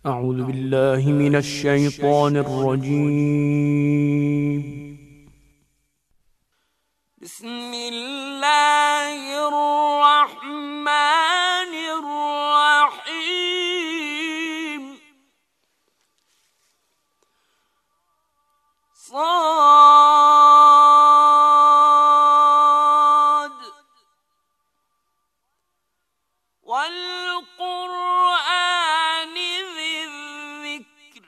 أعوذ بالله من الشيطان الرجيم. بسم الله الرحمن الرحيم. صاد والقرآن ذي الذكر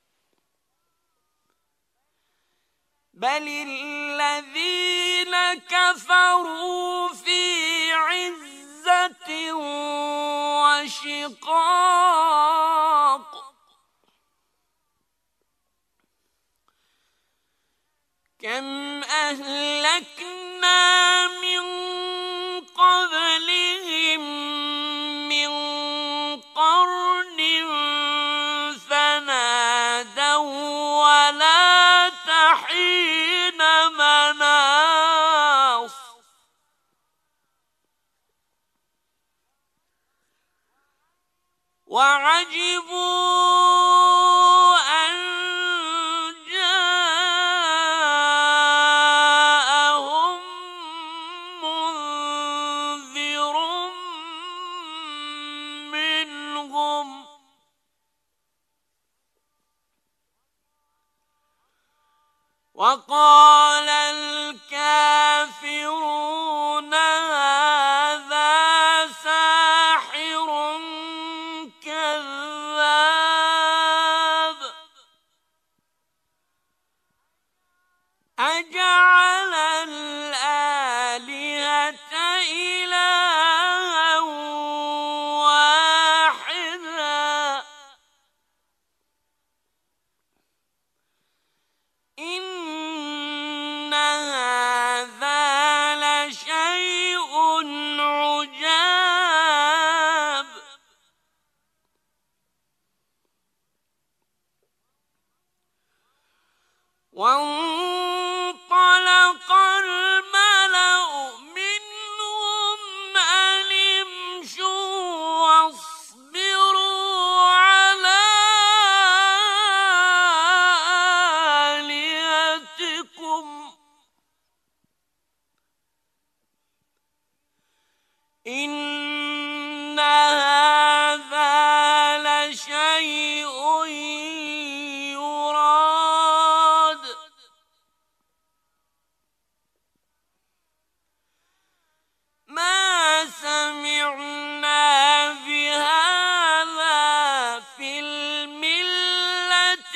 بل الذين كفروا في عزة وشقاق كم أهلكنا من قبلهم من قرن فنادوا ولا تحين مناص وعجبوا أن جاءهم منذر منهم وقال الكافرون هذا ساحر كذاب أجعل الآلهة إلها واحدا إن هذا لشيء عجاب وانطلق الملأ منهم أن امشوا واصبروا على آلهتكم إن هذا لشيء يراد ما سمعنا بهذا في الملة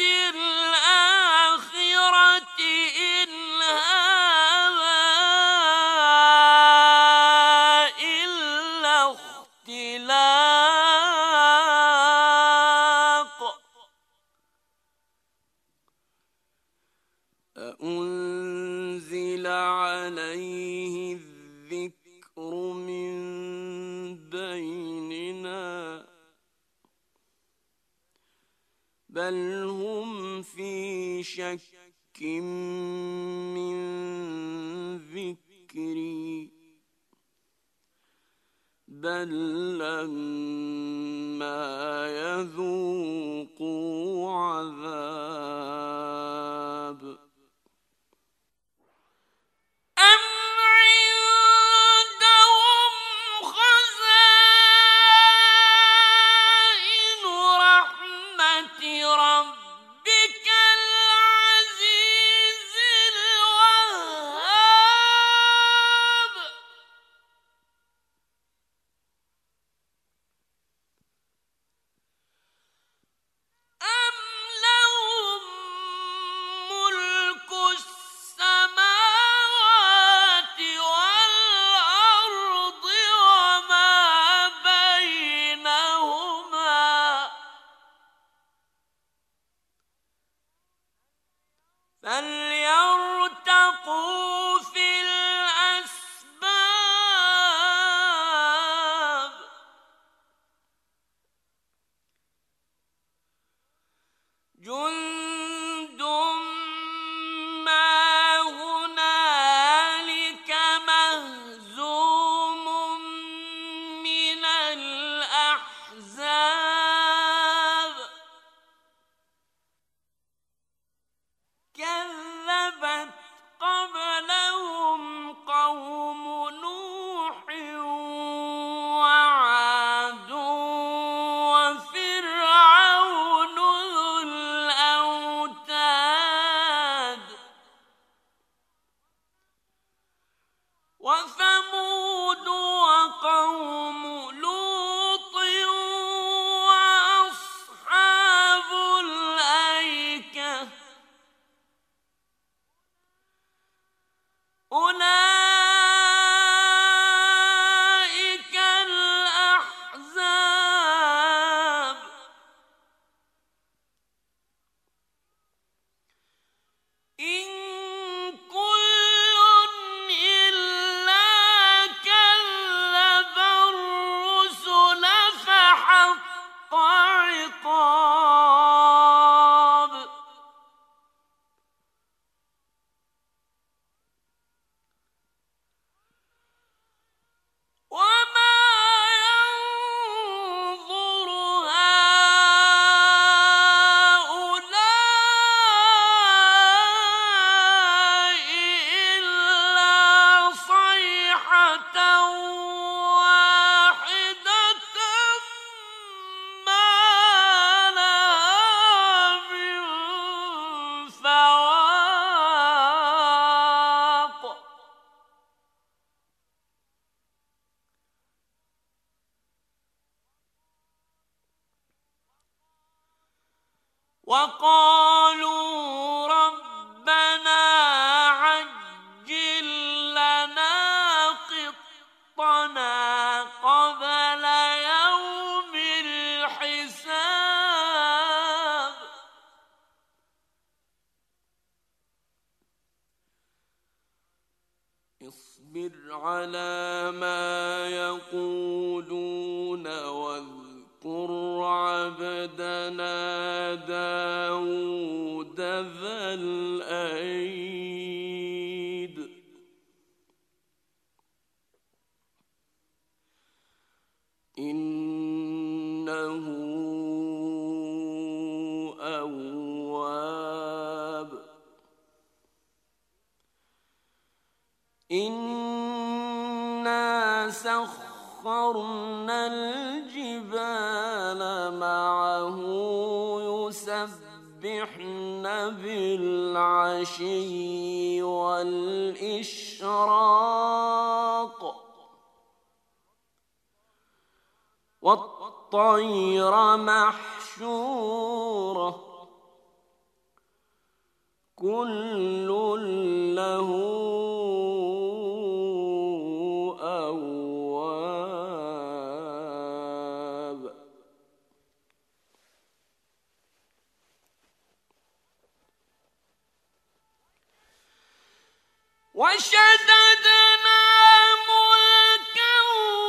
الآخرة إن هذا إلا اختلاق أأنزل عليه الذكر من بيننا بل هم في شك من ذكري بل لما يذوقوا عذاب أم عندهم خزائن رحمة ربك العزيز الوهاب أم لهم ملك السماوات والأرض وما بينهما فليرتقوا في الأسباب جند ما هنالك مهزوم من الأحزاب وقالوا ربنا عجل لنا قطنا قبل يوم الحساب اصبر على ما يقولون واذكر عبدنا داود ذا الأيد إنه أواب إنا سخرنا الجبال معه يسبحن بالعشي والإشراق والطير محشورة كل له أواب وشددنا ملكه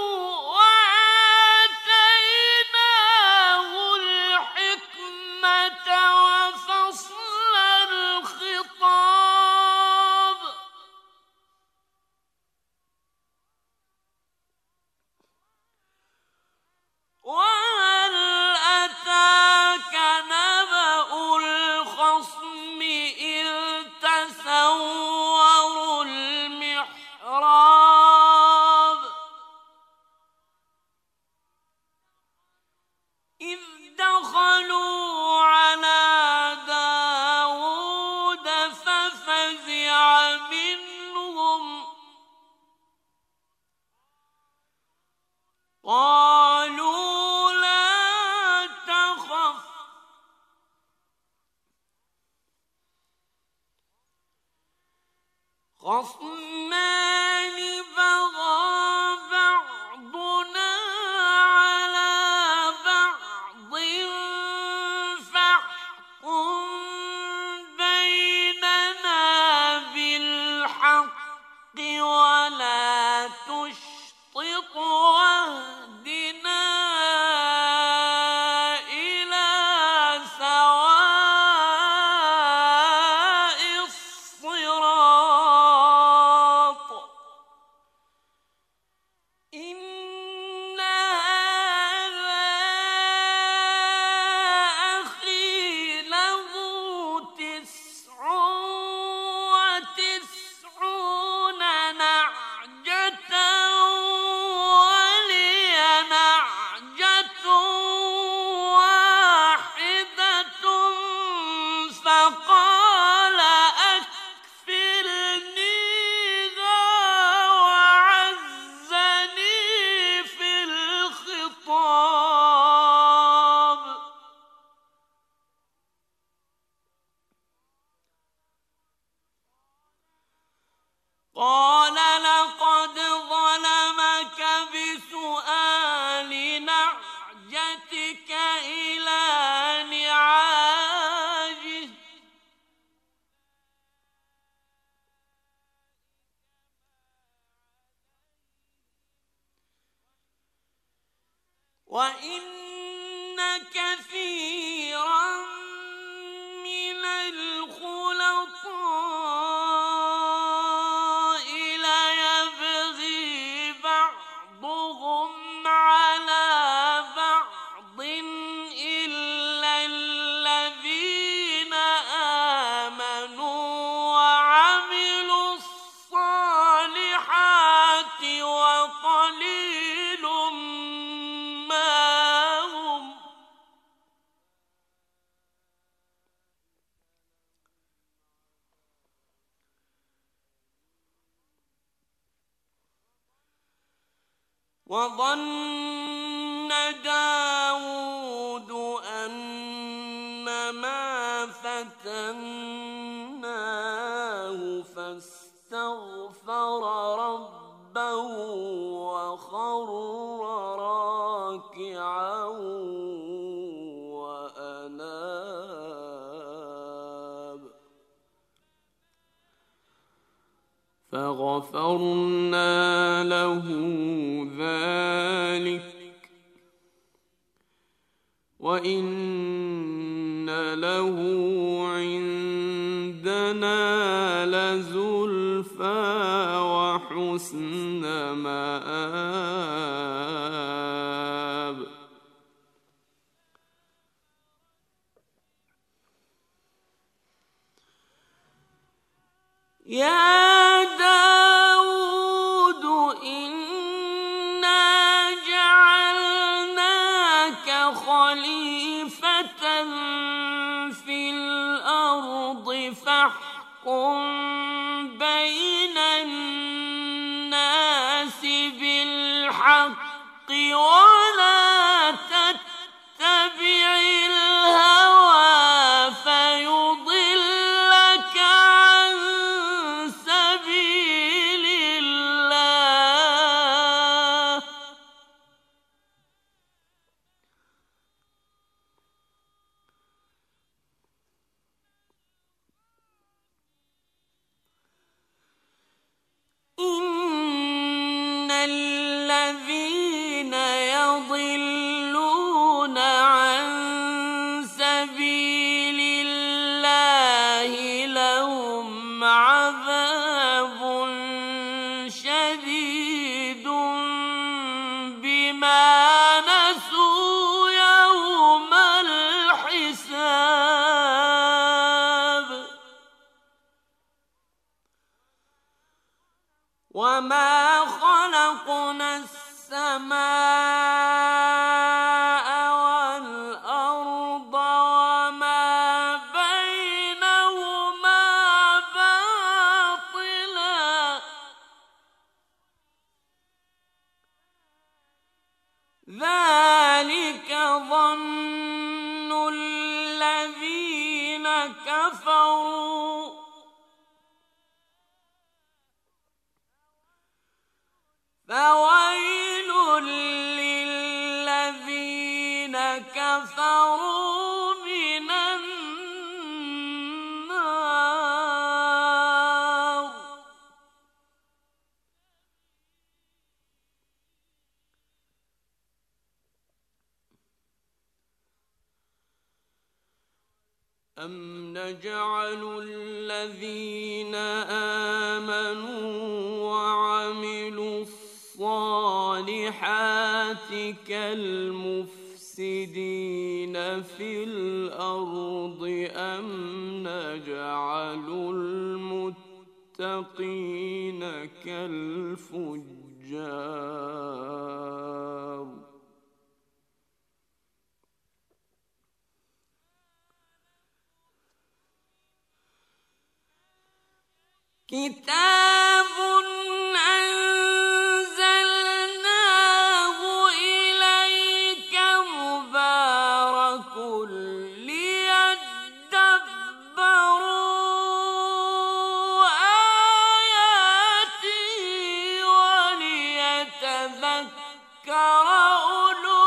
وآتيناه الحكمة وفصل الخطاب وهل أتاك نبأ الخصم إذ تسوروا المحراب إذ دخلوا على داود ففزع منهم قالوا لا تخف خصمان بغى بعضنا على بعض فاحكم بيننا بالحق ولا تشطط واهدنا إلى سواء الصراط إن هذا أخي له 99 نعجة ولي نعجة واحدة فقال أكفلنيها وعزني في الخطاب قال لقد ظلمك بسؤال نعجتك إلى نعاجه وإن كثيرا من الخلطاء ليبغي بعضهم على بعض إلا الذين آمنوا وعملوا الصالحات وقليل ما هم وظن داود أن إنما فتناه فاستغفر ربه وخر راكعا وأناب فغفرنا له ذلك وإن له عندنا لزلفى وحسن مآب يا داود إنا جعلناك خليفة في الأرض فاحكم بين الناس بالحق ولا تتبع الهوى فيضلك عن سبيل الله إن الذين يضلون عن سبيل الله لهم عذاب شديد بما نسوا يوم الحساب وما خلقنا السماء والأرض وما بينهما باطلا ذلك ظن الذين كفروا فويل للذين كفروا من النار أم نجعل الذين آمنوا وعملوا الصالحات كالمفسدين في الأرض أم نجعل المتقين كالفجار كتاب أنزلناه إليك مبارك ليدبروا آياته وليتذكر أولو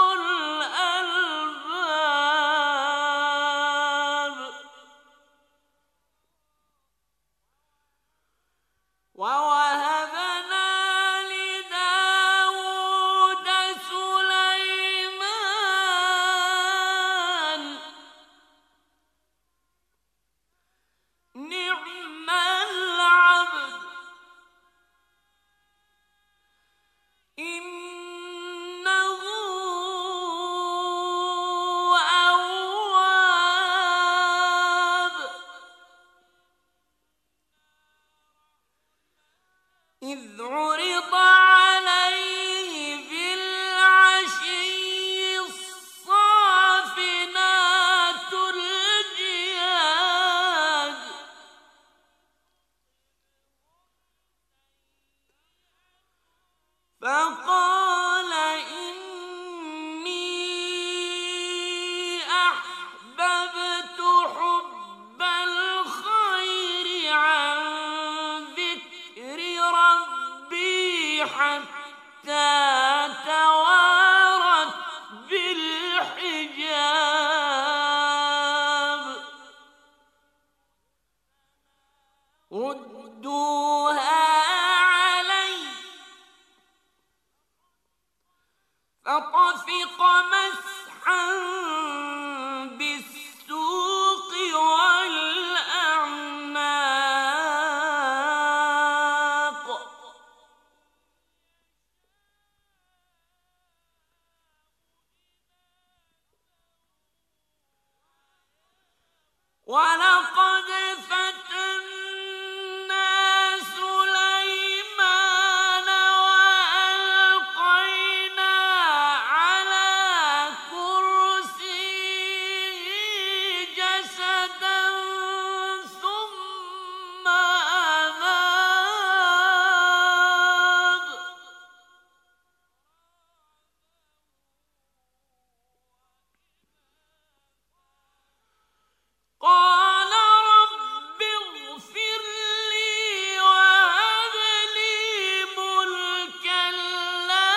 الألباب ولقد فتنا سليمان وألقينا على كرسيه جسدا ثم أناب قال رب اغفر لي وهب لي ملكا لا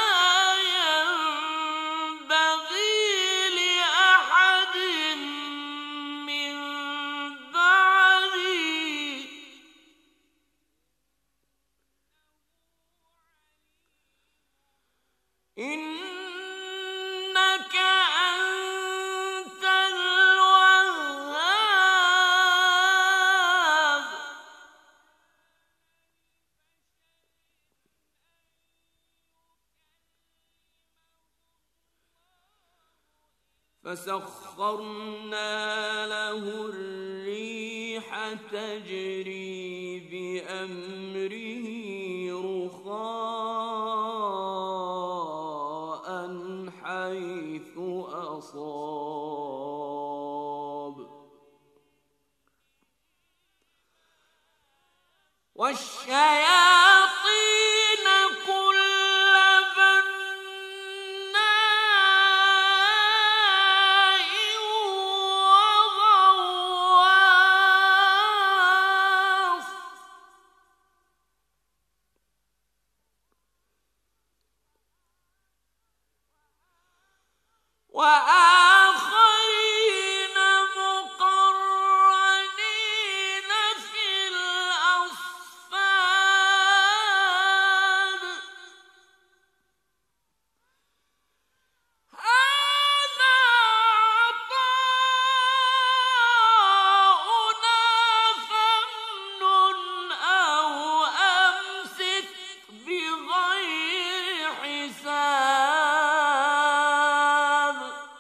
ينبغي لأحد من بعدي إنك أنت الوهاب فسخرنا له الريح تجري بأمره رخاء حيث أصاب والشياطين كل بناء وغواص وآخرين مقرنين في الأصفاد هذا عطاؤنا فامنن أو أمسك بغير حساب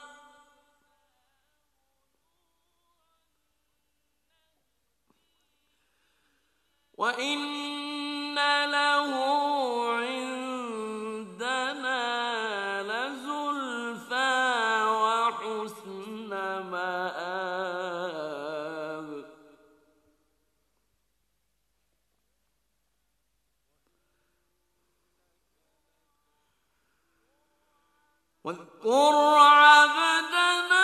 وإن له عندنا لزلفى وحسن مآب واذكر عبدنا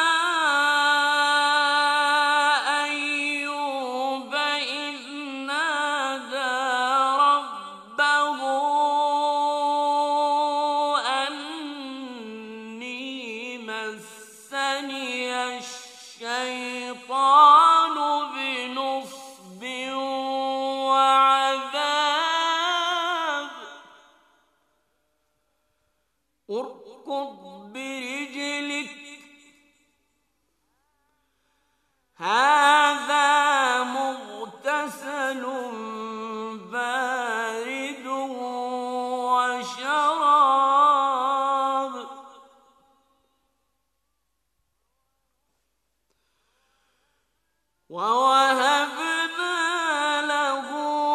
أيوب إذ نادى ربه أني مسني الشيطان بنصب وعذاب اركض برجلك هذا مغتسل بارد وشراب ووهبنا له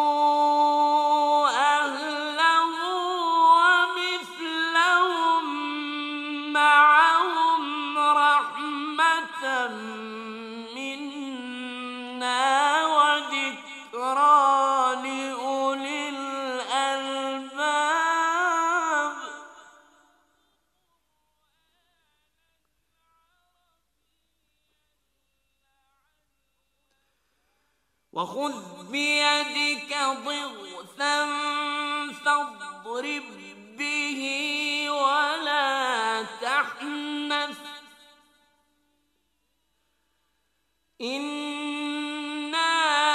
أهله ومثلهم معهم رحمة منا وذكرى لأولي الألباب وخذ بيدك ضغثا فاضرب به ولا تحنث إنا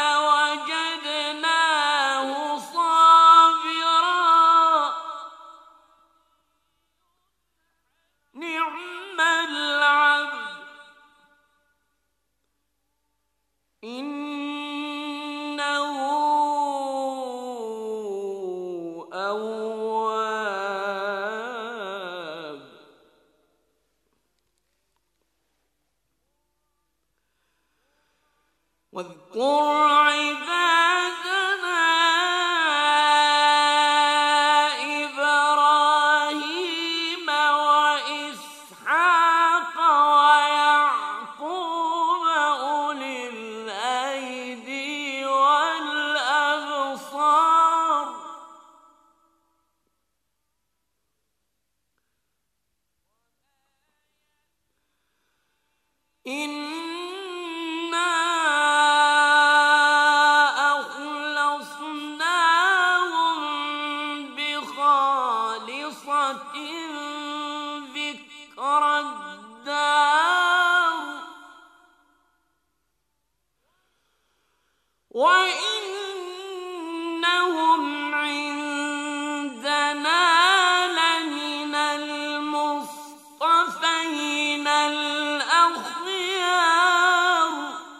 وجدناه صابرا نعم العبد إنه أواب واذكر عبادنا إبراهيم وإسحاق ويعقوب أولي الأيدي والأبصار وإنهم عندنا لمن المصطفين الأخيار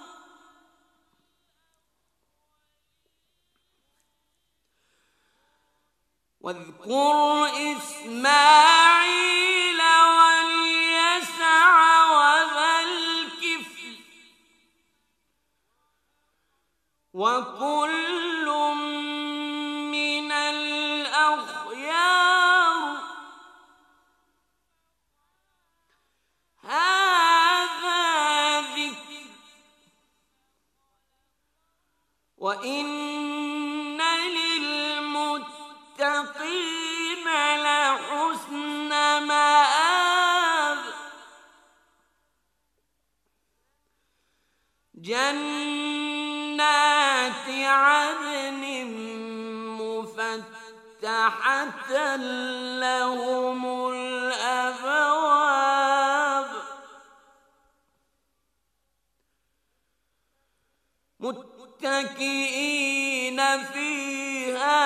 واذكر إسماعيل واليسع وذا الكفل وكل من الأخيار هذا ذكر وإن للمتقين لحسن مآب جنات عدن مفتحة لهم الأبواب متكئين فيها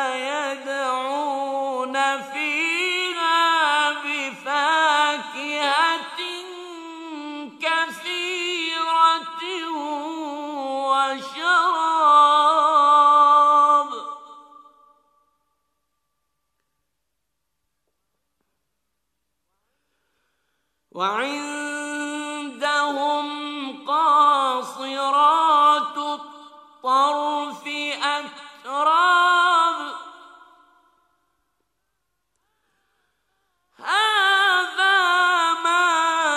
يدعون فيها بفاكهة كثيرة وشراب وعندهم قاصرات الطرف أتراب هذا ما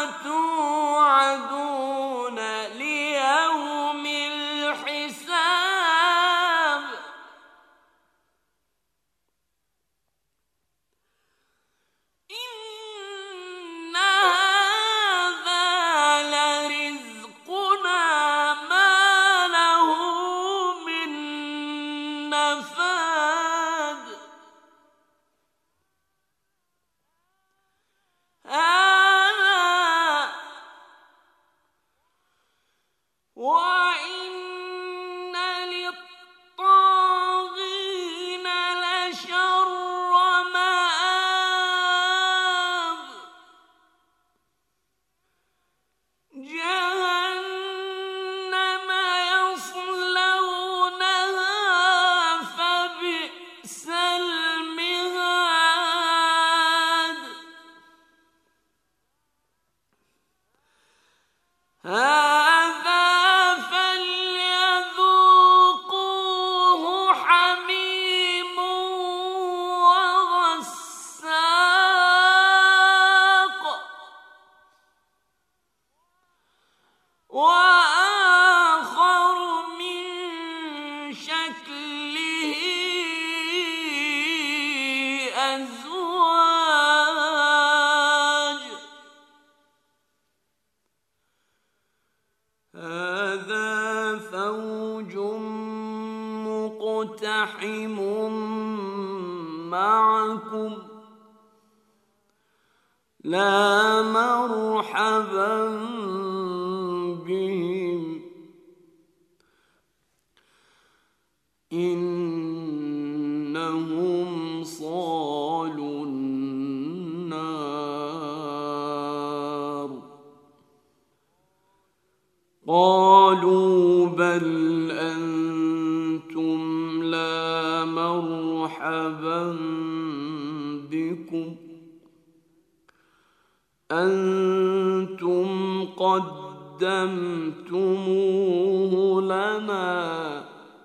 توعدون ليوم الحساب إن هذا لرزقنا ما له من نفاد هذا وإن للطاغين لشر مآب جهنم يصلونها فبئس المهاد هذا فليذوقوه حميم وغساق وآخر من شكله أزواج هذا فوج مقتحم معكم لا مرحبا بهم إنهم صالوا النار قالوا بل أنتم لا مرحبا بكم أنتم قدمتموه قدمتموه لنا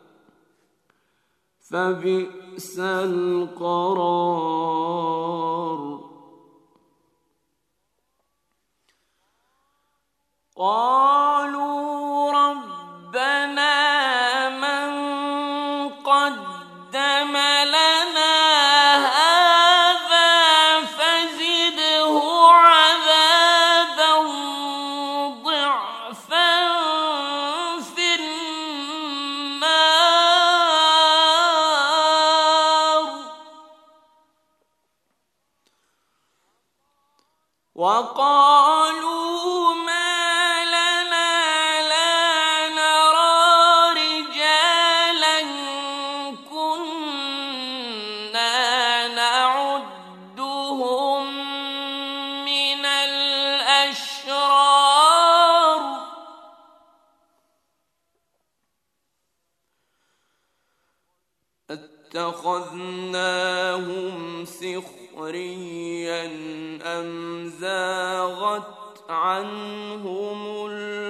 فبئس القرار. قالوا ربنا من قدم لنا هذا فزده عذابا ضعفا في النار. وقالوا ما لنا لا نرى رجالا كنا نعدهم من الأشرار اتخذناهم سخريا أم زاغت عنهم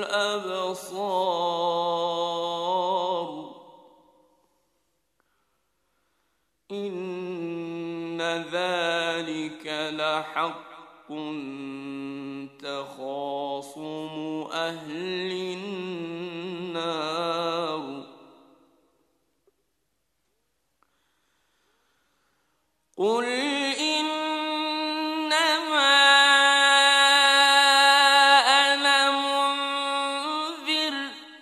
الأبصار إن ذلك لحق تخاصم أهل النار. قل إنما أنا منذر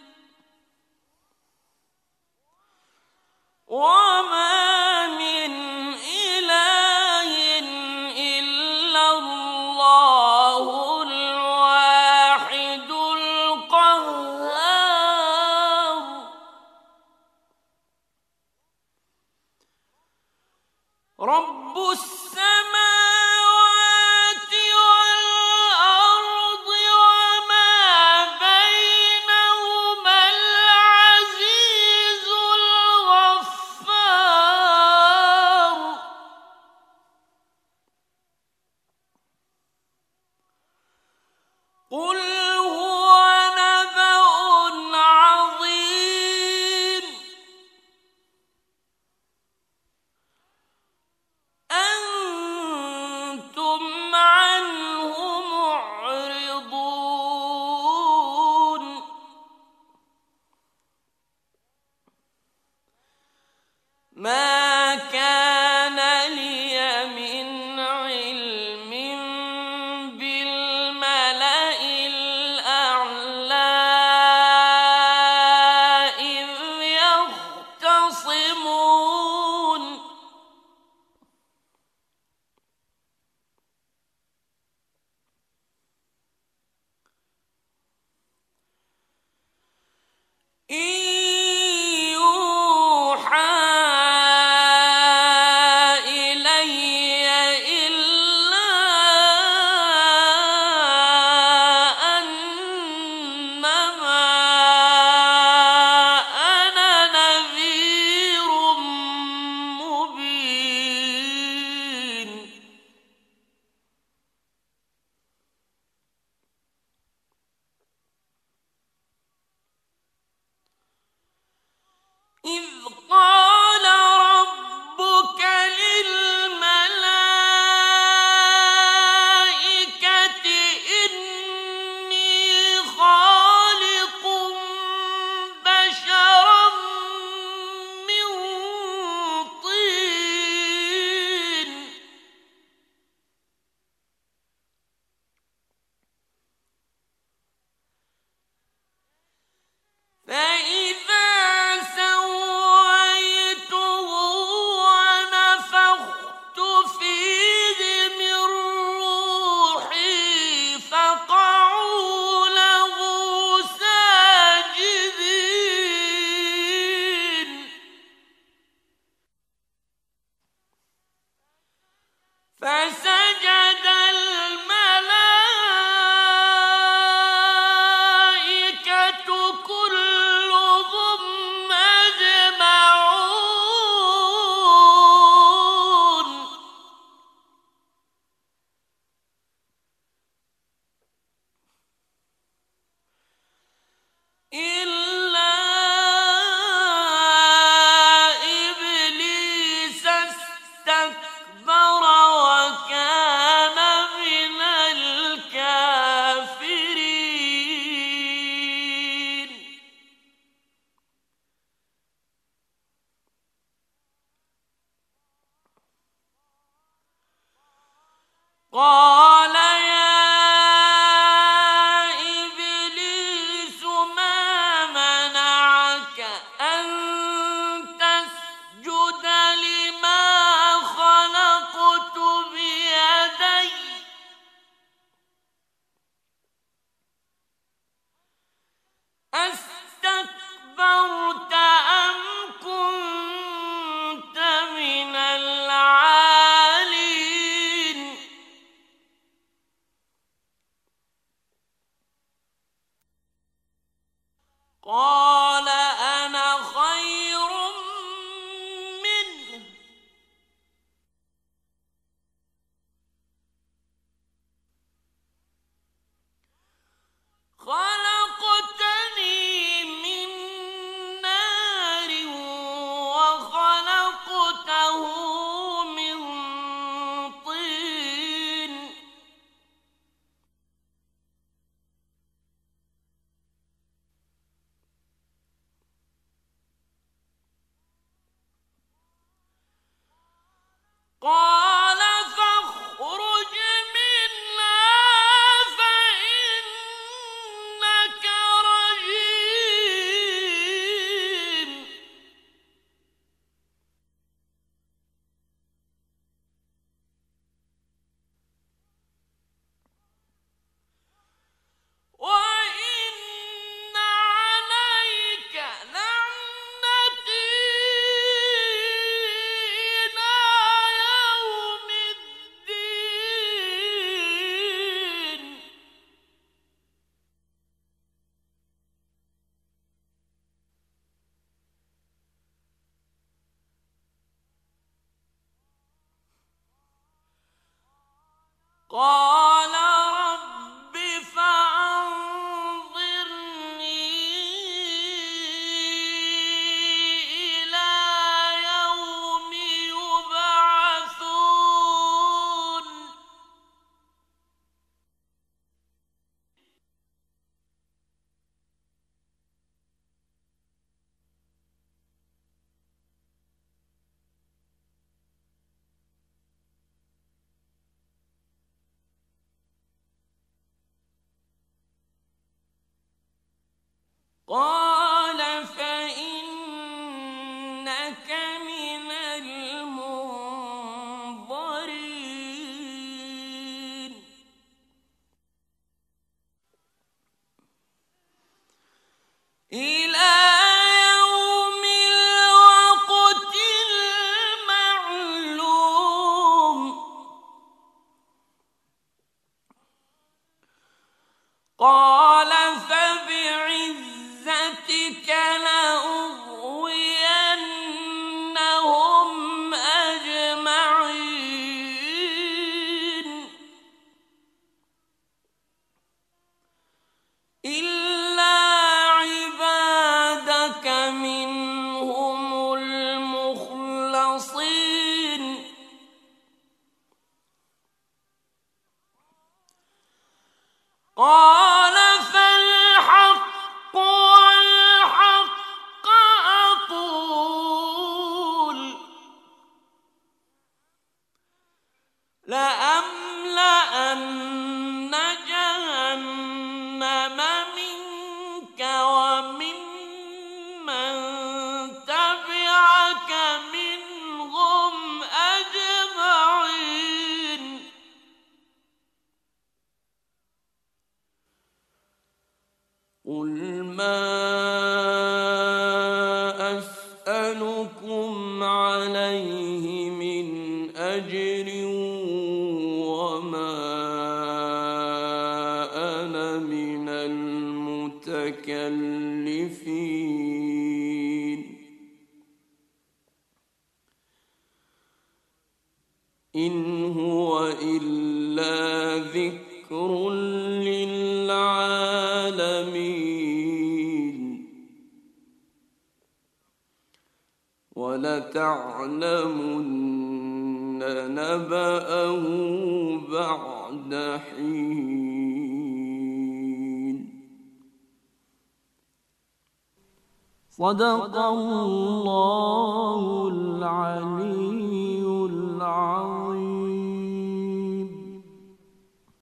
وما من إله إلا الله الواحد القهار. رب قال يا إبليس ما منعك أن تسجد لما خلقت بيدي أستكبرت أم كنت من العالين قال أنا خير منه خلقتني من نار وخلقته من طين قال فاخرج منها فإنك رجيم وإن عليك لعنتي إلى يوم الدين قال رب فأنظرني إلى يوم يبعثون قال فإنك من المنظرين إلى يوم الوقت المعلوم قال فبعزتك لأغوينهم أجمعين إلا عبادك منهم المخلصين قال فالحق والحق أقول لأملأن جهنم منك وممن تبعك منهم أجمعين قل ما أسألكم عليه من أجر وما أنا من المتكلفين إن هو إلا ذكر للعالمين ولتعلمن نبأه بعد حين صدق الله العلي العظيم.